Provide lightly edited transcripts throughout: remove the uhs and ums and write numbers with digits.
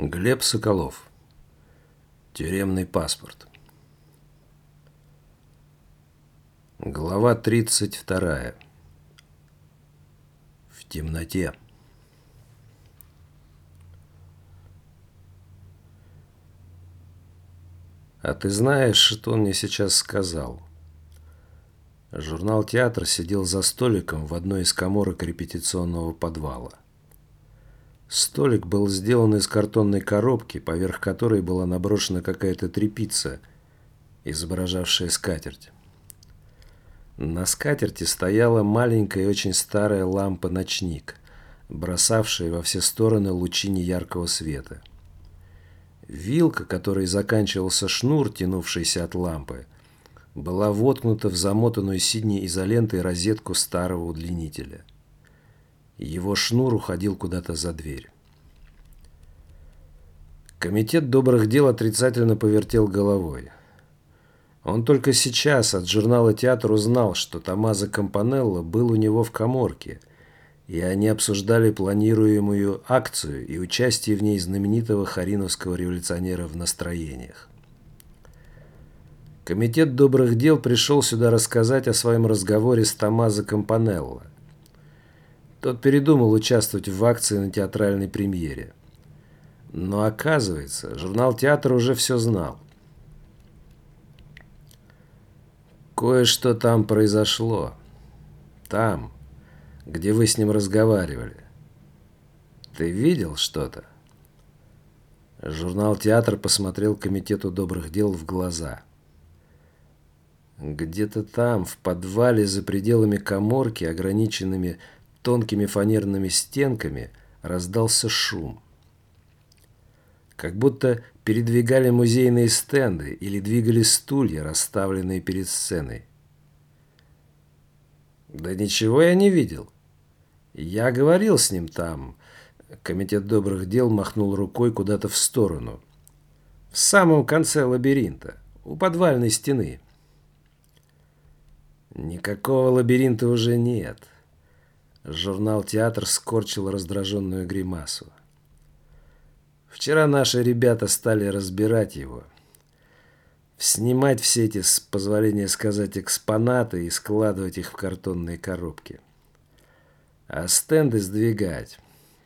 Глеб Соколов. Тюремный паспорт. Глава 32. В темноте. А ты знаешь, что он мне сейчас сказал? Журнал «Театр» сидел за столиком в одной из каморок репетиционного подвала. Столик был сделан из картонной коробки, поверх которой была наброшена какая-то тряпица, изображавшая скатерть. На скатерти стояла маленькая и очень старая лампа-ночник, бросавшая во все стороны лучи неяркого света. Вилка, которой заканчивался шнур, тянувшийся от лампы, была воткнута в замотанную синей изолентой розетку старого удлинителя. Его шнур уходил куда-то за дверь. Комитет добрых дел отрицательно повертел головой. Он только сейчас от журнала «Театр» узнал, что Томмазо Кампанелло был у него в каморке, и они обсуждали планируемую акцию и участие в ней знаменитого хариновского революционера в настроениях. Комитет добрых дел пришел сюда рассказать о своем разговоре с Томмазо Кампанелло. Тот передумал участвовать в акции на театральной премьере. Но оказывается, журнал «Театр» уже все знал. Кое-что там произошло. Там, где вы с ним разговаривали. Ты видел что-то? Журнал «Театр» посмотрел комитету добрых дел в глаза. Где-то там, в подвале за пределами каморки, ограниченными тонкими фанерными стенками, раздался шум. Как будто передвигали музейные стенды или двигали стулья, расставленные перед сценой. Да ничего я не видел. Я говорил с ним там. Комитет добрых дел махнул рукой куда-то в сторону. В самом конце лабиринта, у подвальной стены. Никакого лабиринта уже нет. Журнал «Театр» скорчил раздраженную гримасу. Вчера наши ребята стали разбирать его. Снимать все эти, с позволения сказать, экспонаты и складывать их в картонные коробки. А стенды сдвигать.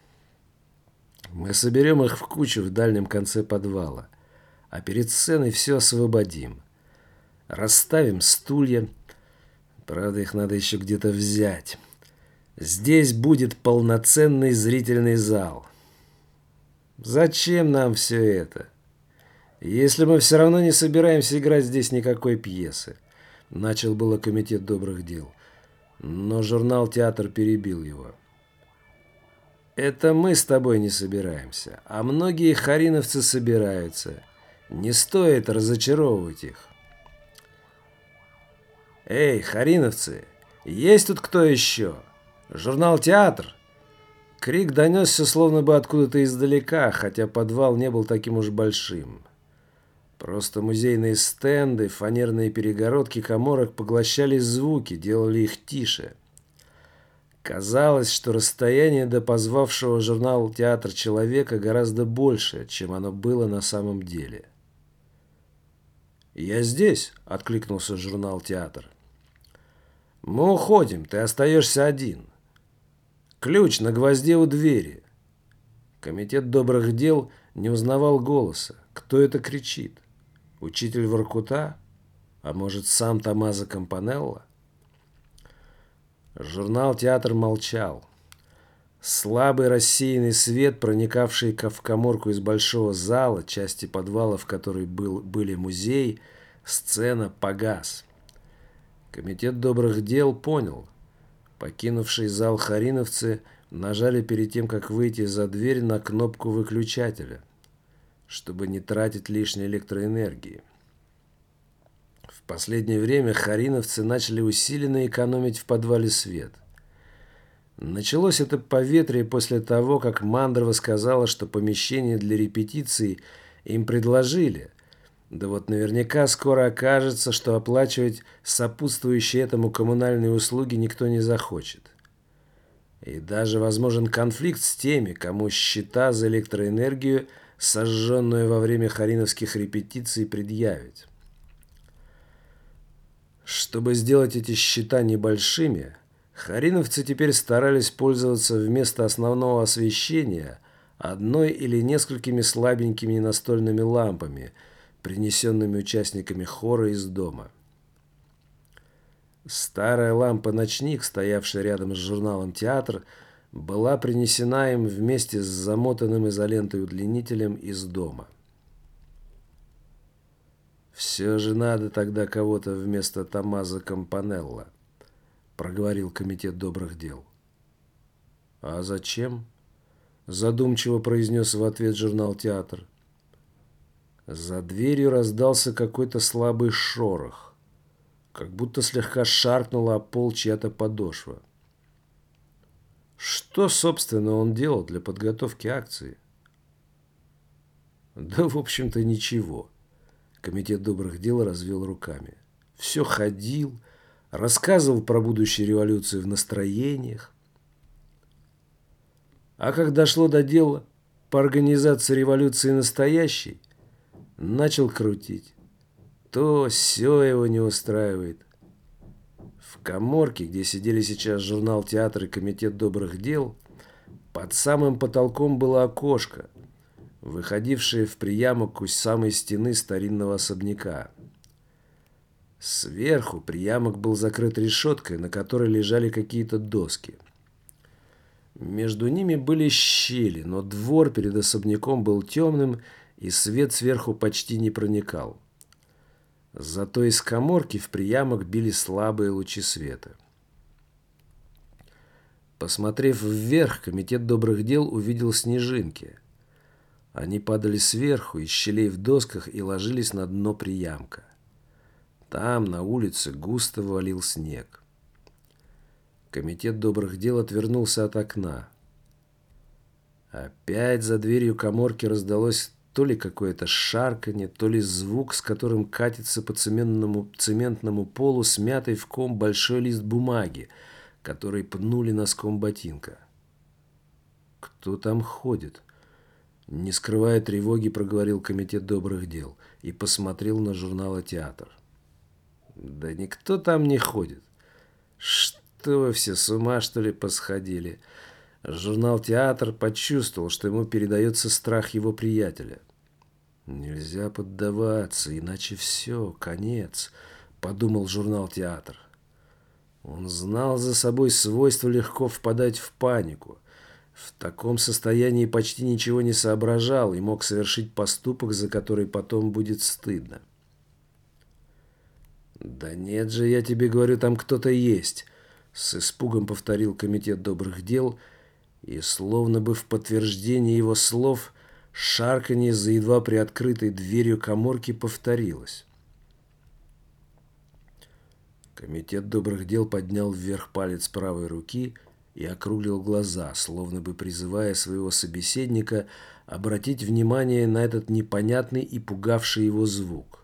Мы соберем их в кучу в дальнем конце подвала, а перед сценой все освободим. Расставим стулья. Правда, их надо еще где-то взять. Здесь будет полноценный зрительный зал. Зачем нам все это? Если мы все равно не собираемся играть здесь никакой пьесы. Начал было комитет добрых дел. Но журнал «Театр» перебил его. Это мы с тобой не собираемся, а многие хариновцы собираются. Не стоит разочаровывать их. Эй, хариновцы, есть тут кто еще? Журнал «Театр»? Крик донесся словно бы откуда-то издалека, хотя подвал не был таким уж большим. Просто музейные стенды, фанерные перегородки каморок поглощали звуки, делали их тише. Казалось, что расстояние до позвавшего журнал «Театр» человека гораздо больше, чем оно было на самом деле. «Я здесь», — откликнулся журнал «Театр». «Мы уходим, ты остаешься один. Ключ на гвозде у двери». Комитет добрых дел не узнавал голоса. Кто это кричит? Учитель Воркута? А может, сам Томмазо Кампанелло? Журнал «Театр» молчал. Слабый рассеянный свет, проникавший в каморку из большого зала, части подвала, в которой были музей, сцена, погас. Комитет добрых дел понял. Покинувший зал хариновцы нажали перед тем, как выйти за дверь, на кнопку выключателя, чтобы не тратить лишней электроэнергии. В последнее время хариновцы начали усиленно экономить в подвале свет. Началось это поветрие после того, как Мандрова сказала, что помещение для репетиции им предложили. Да вот наверняка скоро окажется, что оплачивать сопутствующие этому коммунальные услуги никто не захочет. И даже возможен конфликт с теми, кому счета за электроэнергию сожженную во время хариновских репетиций, предъявить. Чтобы сделать эти счета небольшими, хариновцы теперь старались пользоваться вместо основного освещения одной или несколькими слабенькими настольными лампами, принесенными участниками хора из дома. Старая лампа-ночник, стоявшая рядом с журналом «Театр», была принесена им вместе с замотанным изолентой удлинителем из дома. «Все же надо тогда кого-то вместо Томмазо Кампанелло», — проговорил комитет добрых дел. «А зачем?» — задумчиво произнес в ответ журнал «Театр». За дверью раздался какой-то слабый шорох, как будто слегка шаркнула о пол чья-то подошва. Что, собственно, он делал для подготовки акции? Да, в общем-то, ничего. Комитет добрых дел развел руками. Все ходил, рассказывал про будущую революцию в настроениях. А как дошло до дела по организации революции настоящей, начал крутить. То сё его не устраивает. В каморке, где сидели сейчас журнал «Театр» и комитет добрых дел, под самым потолком было окошко, выходившее в приямок у самой стены старинного особняка. Сверху приямок был закрыт решеткой, на которой лежали какие-то доски. Между ними были щели, но двор перед особняком был темным, и свет сверху почти не проникал. Зато из каморки в приямок били слабые лучи света. Посмотрев вверх, комитет добрых дел увидел снежинки. Они падали сверху, из щелей в досках и ложились на дно приямка. Там, на улице, густо валил снег. Комитет добрых дел отвернулся от окна. Опять за дверью каморки раздалось то ли какое-то шарканье, то ли звук, с которым катится по цементному полу смятый в ком большой лист бумаги, который пнули носком ботинка. «Кто там ходит?» Не скрывая тревоги, проговорил комитет добрых дел и посмотрел на журнал «Театр». «Да никто там не ходит. Что вы все, с ума, что ли, посходили?» Журнал «Театр» почувствовал, что ему передается страх его приятеля. «Нельзя поддаваться, иначе все, конец», — подумал журнал «Театр». Он знал за собой свойство легко впадать в панику. В таком состоянии почти ничего не соображал и мог совершить поступок, за который потом будет стыдно. «Да нет же, я тебе говорю, там кто-то есть», — с испугом повторил комитет добрых дел, и, словно бы в подтверждение его слов, шарканье за едва приоткрытой дверью каморки повторилось. Комитет добрых дел поднял вверх палец правой руки и округлил глаза, словно бы призывая своего собеседника обратить внимание на этот непонятный и пугавший его звук.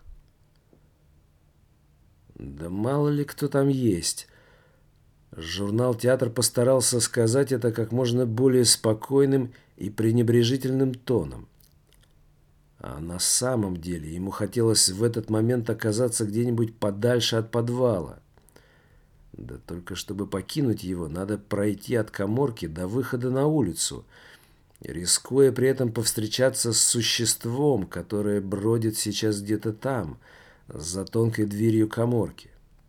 «Да мало ли кто там есть». Журнал «Театр» постарался сказать это как можно более спокойным и пренебрежительным тоном. А на самом деле ему хотелось в этот момент оказаться где-нибудь подальше от подвала. Да только чтобы покинуть его, надо пройти от каморки до выхода на улицу, рискуя при этом повстречаться с существом, которое бродит сейчас где-то там, за тонкой дверью каморки.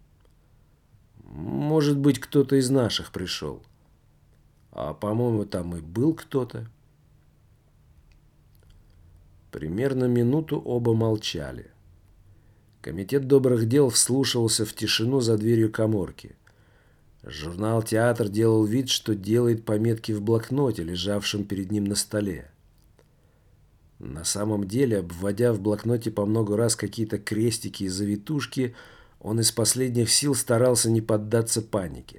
Может быть, кто-то из наших пришел. А, по-моему, там и был кто-то. Примерно минуту оба молчали. Комитет добрых дел вслушивался в тишину за дверью каморки. Журнал «Театр» делал вид, что делает пометки в блокноте, лежавшем перед ним на столе. На самом деле, обводя в блокноте по много раз какие-то крестики и завитушки, он из последних сил старался не поддаться панике.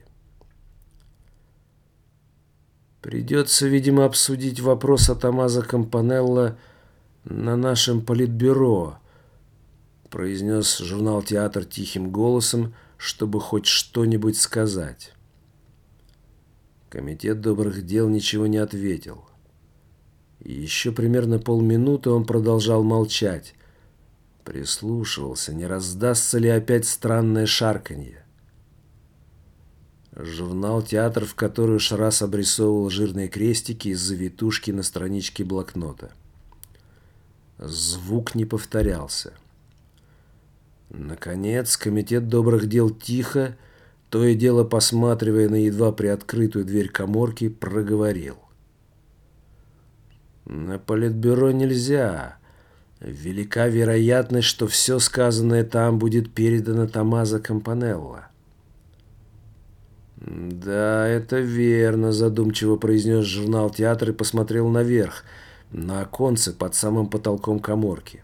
«Придется, видимо, обсудить вопрос о Томмазо Кампанелло на нашем политбюро», произнес журнал «Театр» тихим голосом, чтобы хоть что-нибудь сказать. Комитет добрых дел ничего не ответил. И еще примерно полминуты он продолжал молчать. Прислушивался, не раздастся ли опять странное шарканье. Журнал «Театр» в который уж раз обрисовывал жирные крестики из завитушки на страничке блокнота. Звук не повторялся. Наконец, комитет добрых дел тихо, то и дело посматривая на едва приоткрытую дверь каморки, проговорил. На политбюро нельзя. Велика вероятность, что все сказанное там будет передано Томмазо Кампанелло. «Да, это верно», — задумчиво произнес журнал «Театр» и посмотрел наверх, на оконце под самым потолком каморки.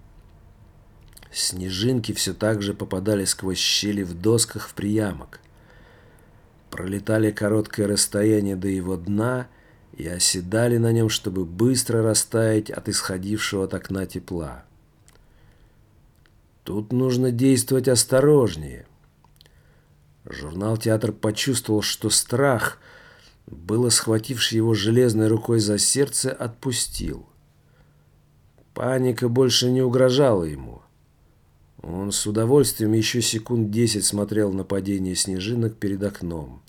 Снежинки все так же попадали сквозь щели в досках в приямок. Пролетали короткое расстояние до его дна и оседали на нем, чтобы быстро растаять от исходившего от окна тепла. Тут нужно действовать осторожнее. Журнал «Театр» почувствовал, что страх, было схвативший его железной рукой за сердце, отпустил. Паника больше не угрожала ему. Он с удовольствием еще секунд 10 смотрел на падение снежинок перед окном.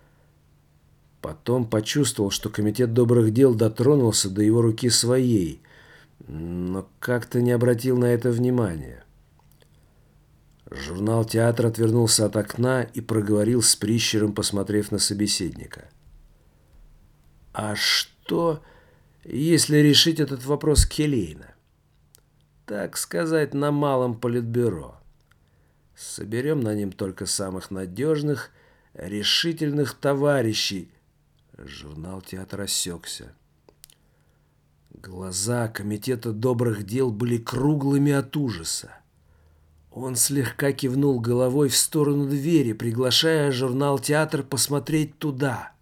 Потом почувствовал, что комитет добрых дел дотронулся до его руки своей, но как-то не обратил на это внимания. Журнал «Театр» отвернулся от окна и проговорил с прищуром, посмотрев на собеседника. «А что, если решить этот вопрос келейно? Так сказать, на малом политбюро. Соберем на нем только самых надежных, решительных товарищей». Журнал «Театр» осекся. Глаза комитета добрых дел были круглыми от ужаса. Он слегка кивнул головой в сторону двери, приглашая журнал «Театр» посмотреть туда.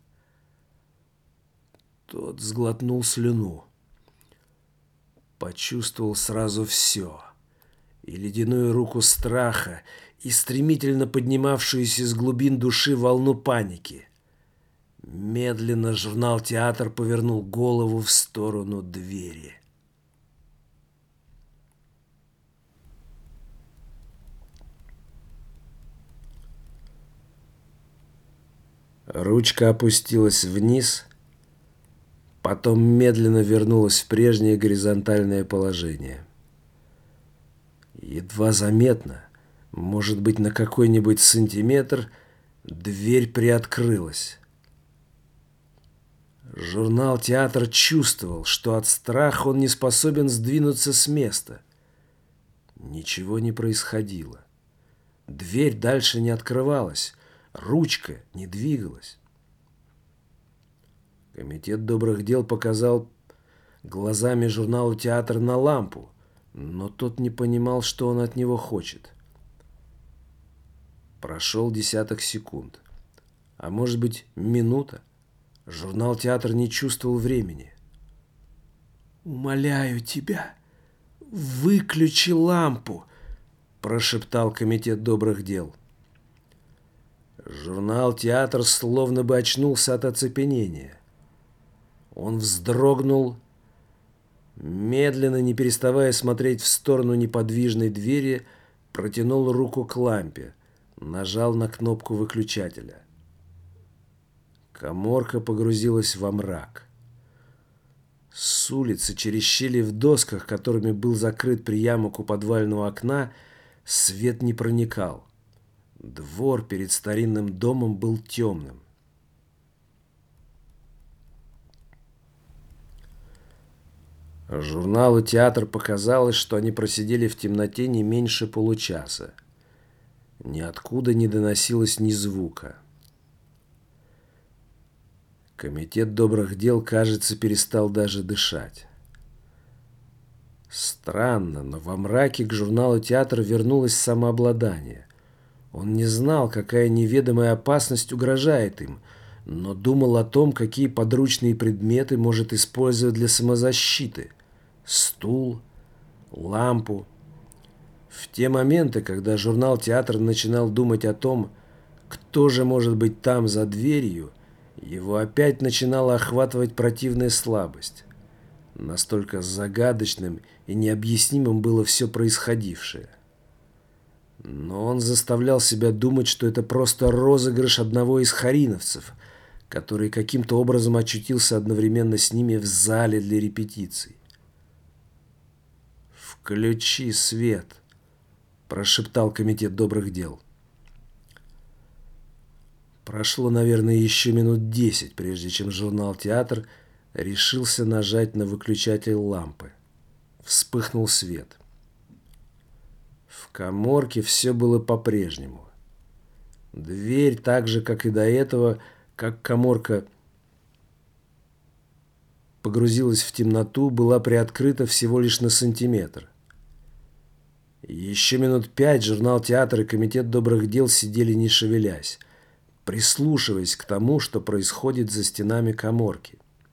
Тот сглотнул слюну. Почувствовал сразу все. И ледяную руку страха, и стремительно поднимавшуюся из глубин души волну паники. Медленно журнал «Театр» повернул голову в сторону двери. Ручка опустилась вниз, потом медленно вернулась в прежнее горизонтальное положение. Едва заметно, может быть, на какой-нибудь сантиметр, дверь приоткрылась. Журнал «Театр» чувствовал, что от страха он не способен сдвинуться с места. Ничего не происходило. Дверь дальше не открывалась. Ручка не двигалась. Комитет добрых дел показал глазами журналу «Театр» на лампу, но тот не понимал, что он от него хочет. Прошел десяток секунд, а может быть минута. Журнал «Театр» не чувствовал времени. «Умоляю тебя, выключи лампу», – прошептал комитет добрых дел. Журнал «Театр» словно бы очнулся от оцепенения. Он вздрогнул, медленно, не переставая смотреть в сторону неподвижной двери, протянул руку к лампе, нажал на кнопку выключателя. Каморка погрузилась во мрак. С улицы, через щели в досках, которыми был закрыт приямок у подвального окна, свет не проникал. Двор перед старинным домом был темным. Журналу «Театр» показалось, что они просидели в темноте не меньше получаса. Ниоткуда не доносилось ни звука. Комитет добрых дел, кажется, перестал даже дышать. Странно, но во мраке к журналу «Театр» вернулось самообладание. Он не знал, какая неведомая опасность угрожает им, но думал о том, какие подручные предметы может использовать для самозащиты. Стул, лампу. В те моменты, когда журнал «Театр» начинал думать о том, кто же может быть там за дверью, его опять начинала охватывать противная слабость. Настолько загадочным и необъяснимым было все происходившее. Но он заставлял себя думать, что это просто розыгрыш одного из хариновцев, который каким-то образом очутился одновременно с ними в зале для репетиций. «Включи свет», – прошептал комитет добрых дел. Прошло, наверное, еще минут 10, прежде чем журнал «Театр» решился нажать на выключатель лампы. Вспыхнул свет. В каморке все было по-прежнему. Дверь, так же, как и до этого, как каморка погрузилась в темноту, была приоткрыта всего лишь на сантиметр. Еще минут 5 журнал «Театр» и комитет добрых дел сидели не шевелясь, прислушиваясь к тому, что происходит за стенами каморки.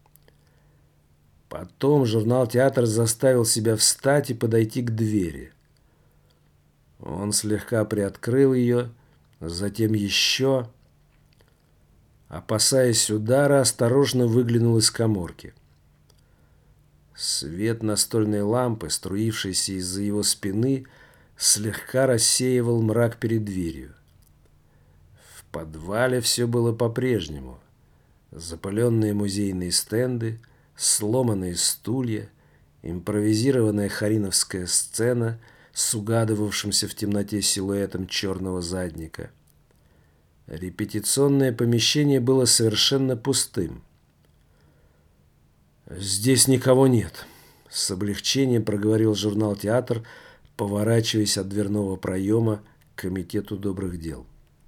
Потом журнал «Театр» заставил себя встать и подойти к двери. Он слегка приоткрыл ее, затем еще, опасаясь удара, осторожно выглянул из каморки. Свет настольной лампы, струившийся из-за его спины, слегка рассеивал мрак перед дверью. В подвале все было по-прежнему. Запыленные музейные стенды, сломанные стулья, импровизированная хариновская сцена с угадывавшимся в темноте силуэтом черного задника. Репетиционное помещение было совершенно пустым. «Здесь никого нет», — с облегчением проговорил журнал «Театр», поворачиваясь от дверного проема к комитету добрых дел.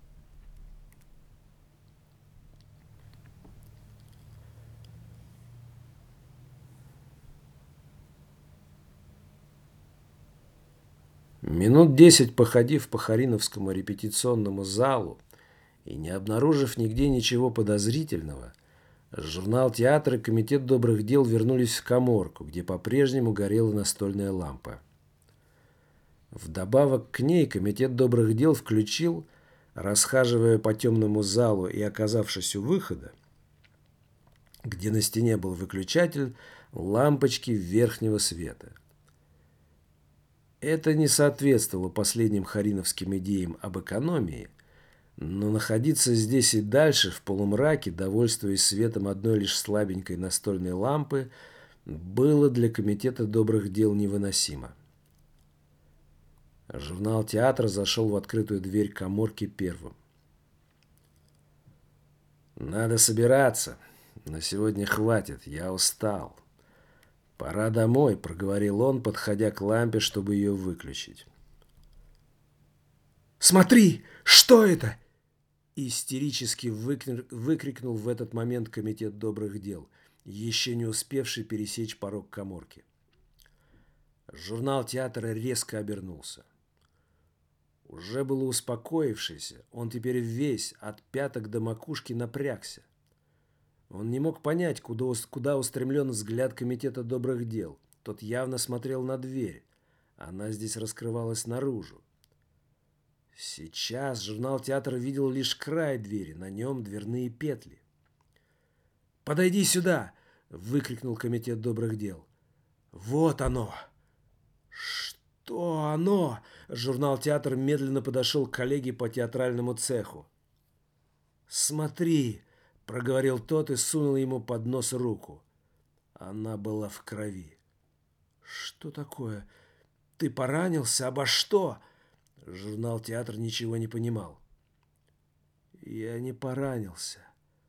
Минут 10 походив по Хариновскому репетиционному залу и не обнаружив нигде ничего подозрительного, журнал «Театр» и комитет добрых дел вернулись в каморку, где по-прежнему горела настольная лампа. Вдобавок к ней комитет добрых дел включил, расхаживая по темному залу и оказавшись у выхода, где на стене был выключатель, лампочки верхнего света. Это не соответствовало последним хариновским идеям об экономии, но находиться здесь и дальше, в полумраке, довольствуясь светом одной лишь слабенькой настольной лампы, было для комитета добрых дел невыносимо. Журнал «Театр» зашел в открытую дверь каморки первым. «Надо собираться. На сегодня хватит. Я устал. Пора домой», — проговорил он, подходя к лампе, чтобы ее выключить. «Смотри! Что это?» Истерически выкрикнул в этот момент комитет добрых дел, еще не успевший пересечь порог каморки. Журнал «Театра» резко обернулся. Уже было успокоившийся, он теперь весь, от пяток до макушки, напрягся. Он не мог понять, куда устремлен взгляд комитета добрых дел. Тот явно смотрел на дверь. Она здесь раскрывалась наружу. Сейчас журнал «Театр» видел лишь край двери, на нем дверные петли. «Подойди сюда!» — выкрикнул комитет добрых дел. «Вот оно!» «Что оно?» Журнал «Театр» медленно подошел к коллеге по театральному цеху. «Смотри!» — проговорил тот и сунул ему под нос руку. Она была в крови. «Что такое? Ты поранился? Обо что?» Журнал «Театр» ничего не понимал. «Я не поранился.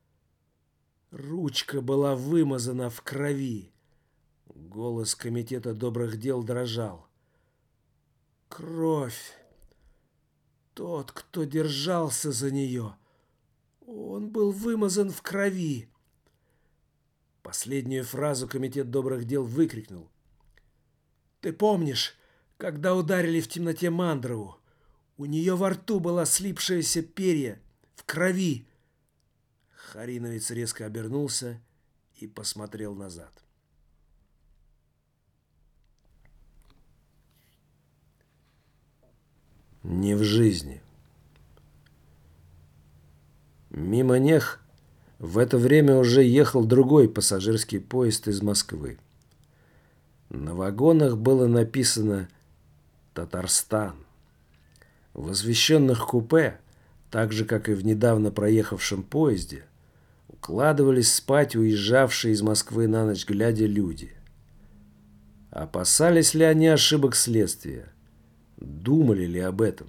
Ручка была вымазана в крови». Голос комитета добрых дел дрожал. «Кровь. Тот, кто держался за нее, он был вымазан в крови». Последнюю фразу комитет добрых дел выкрикнул. «Ты помнишь, когда ударили в темноте Мандрову? У нее во рту была слипшаяся перья в крови». Хариновец резко обернулся и посмотрел назад. Не в жизни. Мимо них в это время уже ехал другой пассажирский поезд из Москвы. На вагонах было написано «Татарстан». В освещенных купе, так же, как и в недавно проехавшем поезде, укладывались спать уезжавшие из Москвы на ночь глядя люди. Опасались ли они ошибок следствия? Думали ли об этом?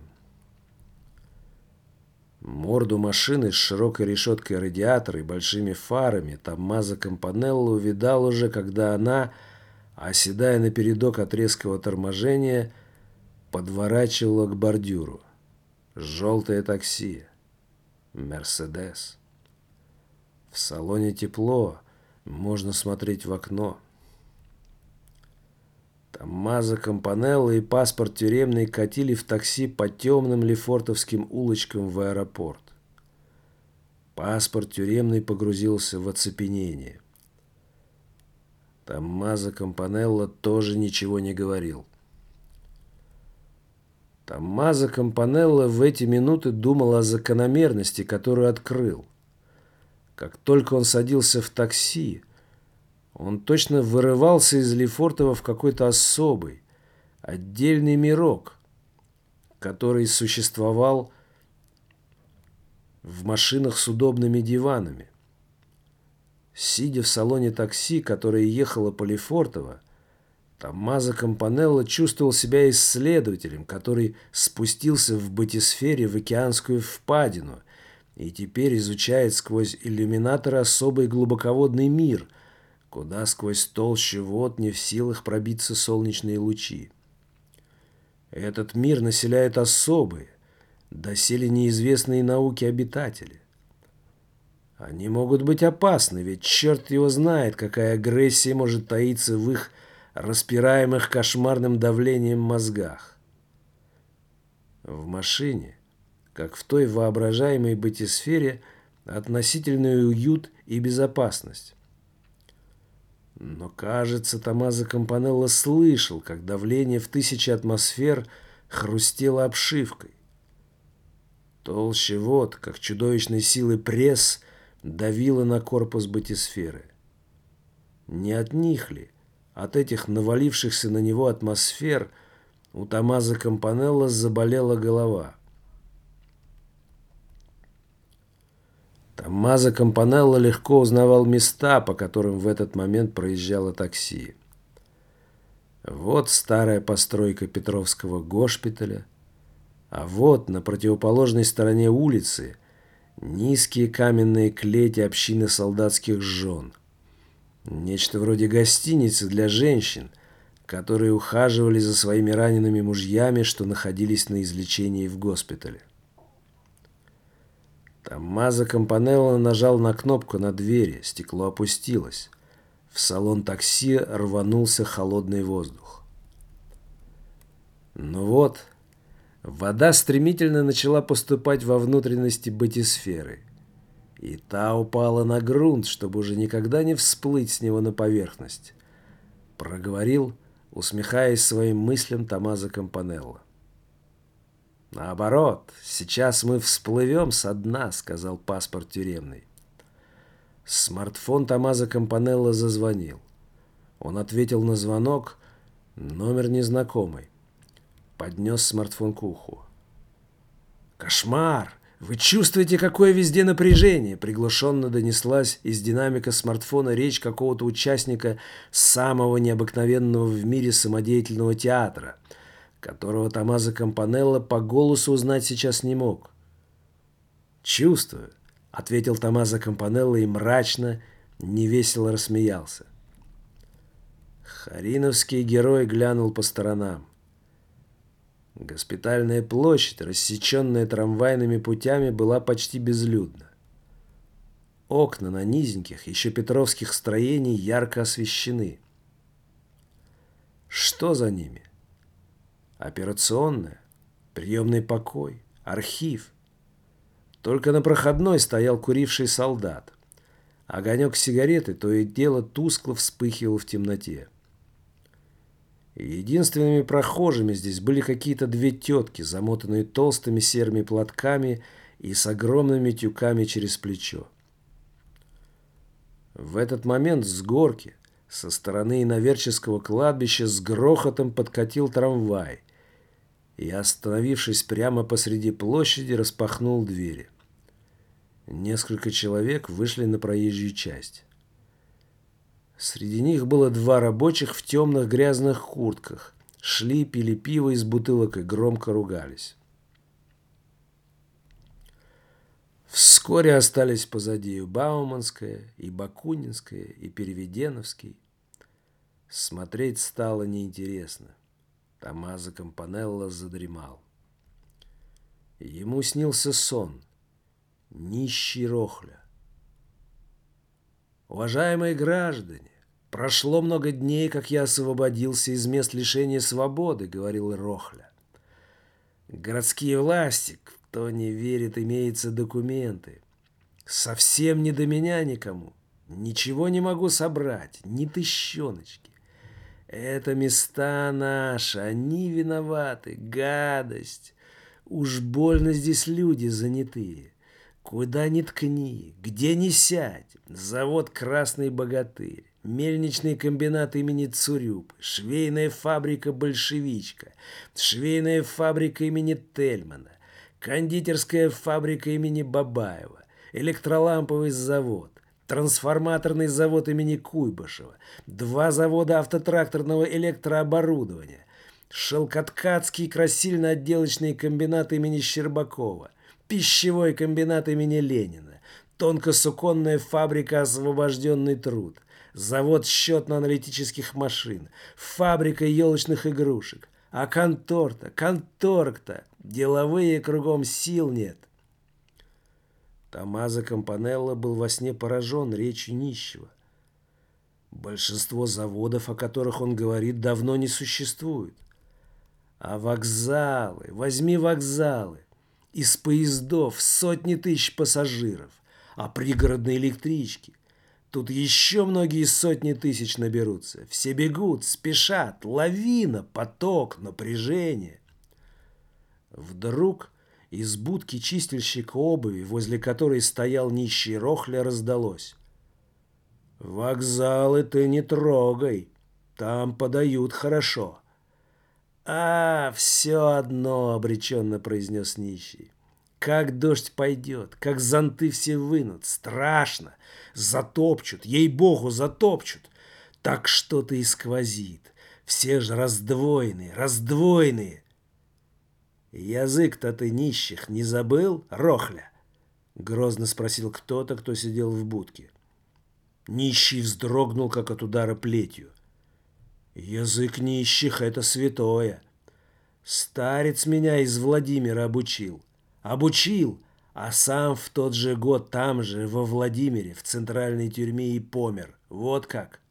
Морду машины с широкой решеткой радиатора и большими фарами Томмазо Кампанелло увидал уже, когда она, оседая напередок от резкого торможения, подворачивала к бордюру. Желтое такси. Мерседес. В салоне тепло, можно смотреть в окно. Томмазо Кампанелло и паспорт тюремный катили в такси по темным лефортовским улочкам в аэропорт. Паспорт тюремный погрузился в оцепенение. Томмазо Кампанелло тоже ничего не говорил. Томмазо Кампанелло в эти минуты думал о закономерности, которую открыл. Как только он садился в такси, он точно вырывался из Лефортово в какой-то особый, отдельный мирок, который существовал в машинах с удобными диванами. Сидя в салоне такси, которое ехало по Лефортово, Томмазо Кампанелло чувствовал себя исследователем, который спустился в батисфере в океанскую впадину и теперь изучает сквозь иллюминатор особый глубоководный мир, куда сквозь толщу вод не в силах пробиться солнечные лучи. Этот мир населяют особые, доселе неизвестные науке обитатели. Они могут быть опасны, ведь черт его знает, какая агрессия может таиться в их распираемых кошмарным давлением мозгах. В машине, как в той воображаемой батисфере, относительный уют и безопасность. Но, кажется, Томмазо Кампанелло слышал, как давление в 1000 атмосфер хрустело обшивкой. Толще вод, как чудовищной силы пресс, давила на корпус батисферы. Не от них ли, от этих навалившихся на него атмосфер, у Томмазо Кампанелло заболела голова? Томмазо Кампанелло легко узнавал места, по которым в этот момент проезжало такси. Вот старая постройка Петровского госпиталя, а вот на противоположной стороне улицы низкие каменные клети общины солдатских жен. Нечто вроде гостиницы для женщин, которые ухаживали за своими ранеными мужьями, что находились на излечении в госпитале. Томмазо Кампанелло нажал на кнопку на двери, стекло опустилось. В салон такси рванулся холодный воздух. Ну вот, вода стремительно начала поступать во внутренности батисферы, и та упала на грунт, чтобы уже никогда не всплыть с него на поверхность, проговорил, усмехаясь своим мыслям, Томмазо Кампанелло. «Наоборот, сейчас мы всплывем со дна», — сказал паспорт тюремный. Смартфон Томмазо Кампанелло зазвонил. Он ответил на звонок, номер незнакомый. Поднес смартфон к уху. «Кошмар! Вы чувствуете, какое везде напряжение?» Приглушенно донеслась из динамика смартфона речь какого-то участника самого необыкновенного в мире самодеятельного театра, которого Томмазо Кампанелло по голосу узнать сейчас не мог. «Чувствую», — ответил Томмазо Кампанелло и мрачно, невесело рассмеялся. Хариновский герой глянул по сторонам. Госпитальная площадь, рассеченная трамвайными путями, была почти безлюдна. Окна на низеньких, еще петровских строений ярко освещены. Что за ними? Операционная, приемный покой, архив. Только на проходной стоял куривший солдат. Огонек сигареты то и дело тускло вспыхивал в темноте. Единственными прохожими здесь были какие-то две тетки, замотанные толстыми серыми платками и с огромными тюками через плечо. В этот момент с горки, Со стороны Иноверческого кладбища с грохотом подкатил трамвай и, остановившись прямо посреди площади, распахнул двери. Несколько человек вышли на проезжую часть. Среди них было два рабочих в темных грязных куртках. Шли, пили пиво из бутылок и громко ругались. Вскоре остались позади и Бауманская, и Бакунинская, и Переведеновский. Смотреть стало неинтересно. Томмазо Кампанелло задремал. Ему снился сон. Нищий Рохля. Уважаемые граждане, прошло много дней, как я освободился из мест лишения свободы, говорил Рохля. Городские власти, кто не верит, имеются документы. Совсем не до меня никому. Ничего не могу собрать, ни тыщеночки. Это места наши, они виноваты, гадость. Уж больно здесь люди занятые. Куда ни ткни, где ни сядь. Завод «Красный богатырь», мельничный комбинат имени Цурюпы, швейная фабрика «Большевичка», швейная фабрика имени Тельмана, кондитерская фабрика имени Бабаева, электроламповый завод, трансформаторный завод имени Куйбышева, два завода автотракторного электрооборудования, шелкоткацкий красильно-отделочный комбинат имени Щербакова, пищевой комбинат имени Ленина, тонкосуконная фабрика «Освобожденный труд», завод счетно-аналитических машин, фабрика елочных игрушек. А конторг-то, деловые кругом сил нет. Томмазо Кампанелло был во сне поражен речью нищего. Большинство заводов, о которых он говорит, давно не существует. А вокзалы, возьми вокзалы. Из поездов сотни тысяч пассажиров. А пригородные электрички. Тут еще многие сотни тысяч наберутся. Все бегут, спешат. Лавина, поток, напряжение. Вдруг из будки чистильщика обуви, возле которой стоял нищий Рохля, раздалось: «Вокзалы ты не трогай, там подают хорошо». «А, все одно», — обреченно произнес нищий. «Как дождь пойдет, как зонты все вынут, страшно, затопчут, ей-богу, затопчут. Так что-то и сквозит, все же раздвоенные, раздвоенные». «Язык-то ты нищих не забыл, Рохля?» — грозно спросил кто-то, кто сидел в будке. Нищий вздрогнул, как от удара плетью. «Язык нищих — это святое. Старец меня из Владимира обучил. Обучил, а сам в тот же год там же, во Владимире, в центральной тюрьме и помер. Вот как».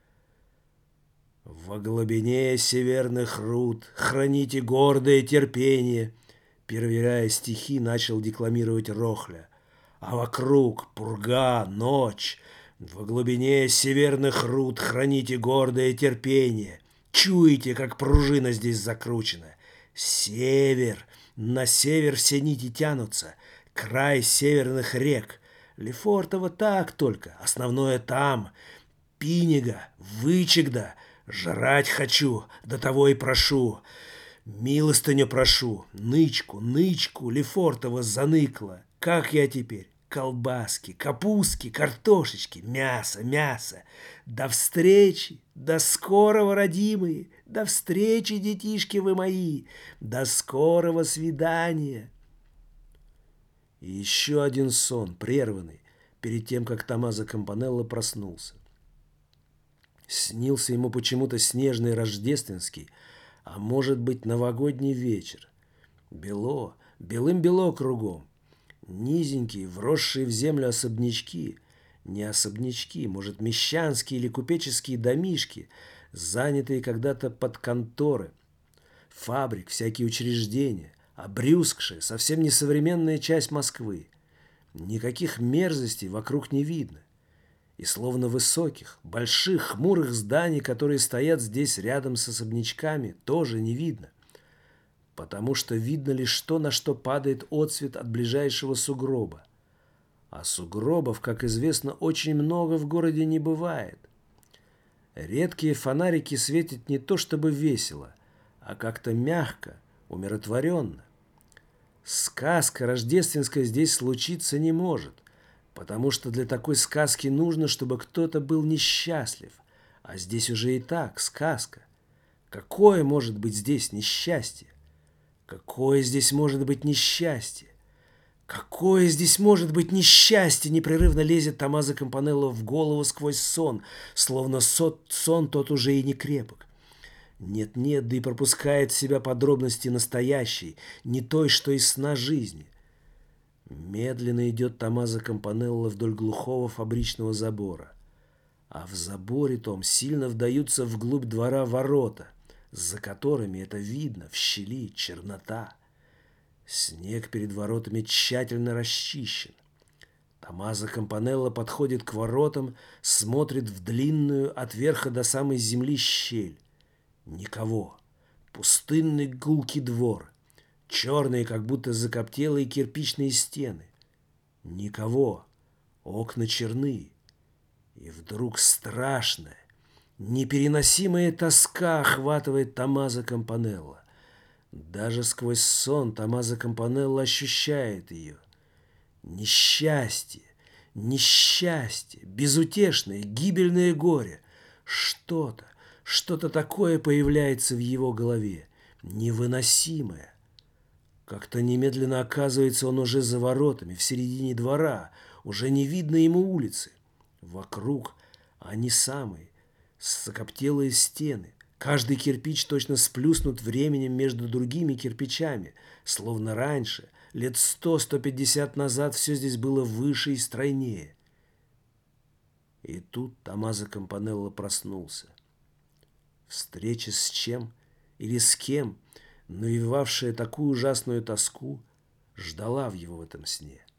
«Во глубине северных руд храните гордое терпение», перевирая стихи, начал декламировать Рохля. «А вокруг пурга, ночь. Во глубине северных руд храните гордое терпение. Чуете, как пружина здесь закручена. Север, на север все нити тянутся. Край северных рек. Лефортово так только, основное там. Пинега, Вычегда. Жрать хочу, до того и прошу. Милостыню прошу, нычку, Лефортово заныкла. Как я теперь? Колбаски, капустки, картошечки, мясо. До встречи, до скорого, родимые. До встречи, детишки вы мои. До скорого свидания». И еще один сон, прерванный, перед тем, как Томмазо Кампанелло проснулся. Снился ему почему-то снежный рождественский, а может быть новогодний вечер. Белым-бело кругом. Низенькие, вросшие в землю особнячки, не особнячки, может, мещанские или купеческие домишки, занятые когда-то под конторы, фабрик, всякие учреждения, обрюзгшая, совсем несовременная часть Москвы. Никаких мерзостей вокруг не видно. И словно высоких, больших, хмурых зданий, которые стоят здесь рядом с особнячками, тоже не видно. Потому что видно лишь то, на что падает отсвет от ближайшего сугроба. А сугробов, как известно, очень много в городе не бывает. Редкие фонарики светят не то чтобы весело, а как-то мягко, умиротворенно. Сказка рождественская здесь случиться не может, потому что для такой сказки нужно, чтобы кто-то был несчастлив, а здесь уже и так сказка. Какое может быть здесь несчастье? Какое здесь может быть несчастье? Какое здесь может быть несчастье? Непрерывно лезет Томмазо Кампанелло в голову сквозь сон, словно сон тот уже и не крепок. Нет-нет, да и пропускает в себя подробности настоящей, не той, что из сна жизни. Медленно идет Томмазо Кампанелло вдоль глухого фабричного забора. А в заборе том сильно вдаются вглубь двора ворота, за которыми это видно, в щели чернота. Снег перед воротами тщательно расчищен. Томмазо Кампанелло подходит к воротам, смотрит в длинную от верха до самой земли щель. Никого. Пустынный гулкий двор. Черные, как будто закоптелые кирпичные стены. Никого. Окна черны. И вдруг страшная, непереносимая тоска охватывает Томмазо Кампанелло. Даже сквозь сон Томмазо Кампанелло ощущает ее. Несчастье, несчастье, безутешное, гибельное горе. Что-то такое появляется в его голове, невыносимое. Как-то немедленно оказывается он уже за воротами, в середине двора, уже не видно ему улицы. Вокруг они самые, закоптелые стены. Каждый кирпич точно сплюснут временем между другими кирпичами, словно раньше, лет 100-150 назад, все здесь было выше и стройнее. И тут Томмазо Кампанелло проснулся. Встреча с чем или с кем, навевавшая такую ужасную тоску, ждала в его в этом сне.